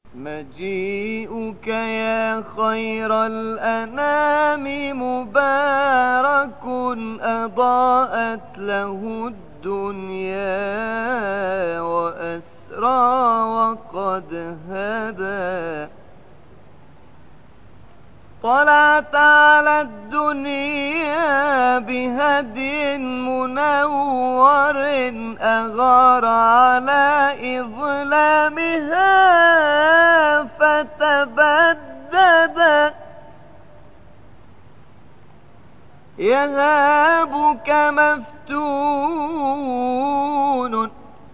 مجيئك يا خير الأنام مبارك أضاءت له الدنيا وأسرى وقد هدى. طلعت على الدنيا بهدي منور أغار على إظلامها فتبدد. يهابك مفتون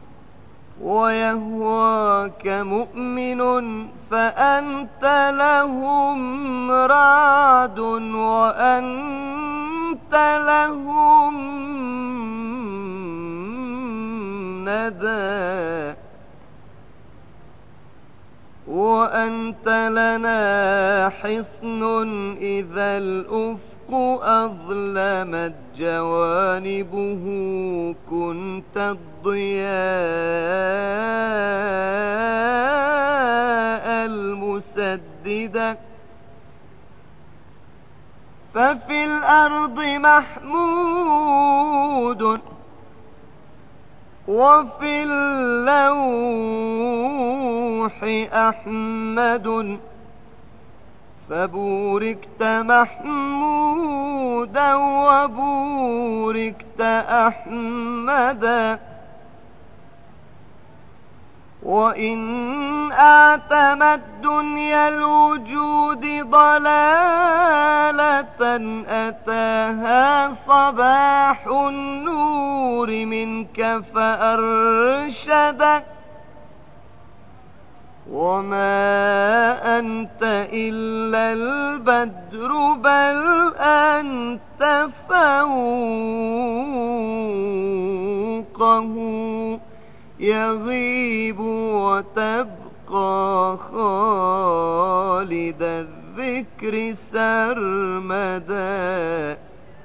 ويهواك مؤمن فأنت لهم رعد وأنت لهم ندى. وأنت لنا حصن إذا الأفق أظلمت جوانبه كنت الضياء المسدد. ففي الأرض محمود وفي اللوح أحمد فبوركت محمودا وبوركت أحمدا. وإن أعتمت دنيا الوجود ضلالة أتاها صباح النور منك فأرشد. وما أنت إلا البدر بل أنت فوقه يغيب وتبقى خالد الذكر سرمدا.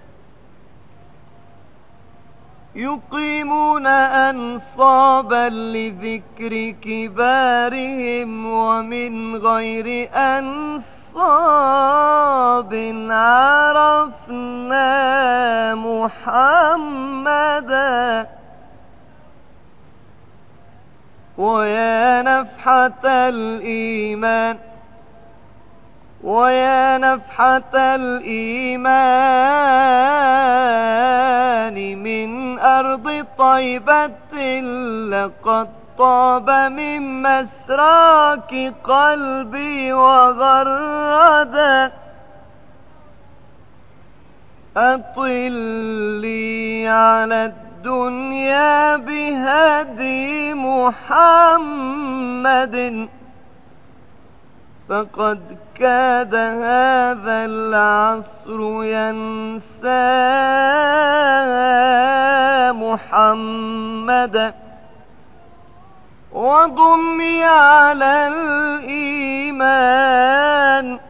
يقيمون أنصابا لذكر كبارهم ومن غير أنصاب عرفنا محمدا. ويا نفحة الإيمان ويا نفحة الإيمان من أرض طيبة لقد طاب من مسراك قلبي وغردا. أطل لي على الدنيا بهدي محمد فقد كاد هذا العصر ينسى محمدا. وضمي على الإيمان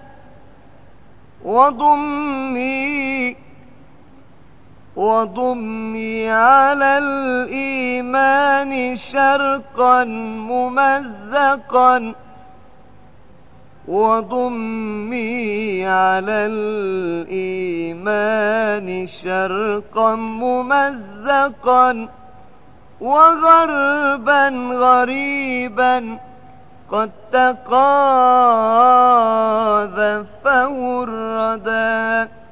وضمي على الإيمان شرقا ممزقا. وضمي على الإيمان شرقا ممزقا وغربا غريبا قد تقاذفه الردى.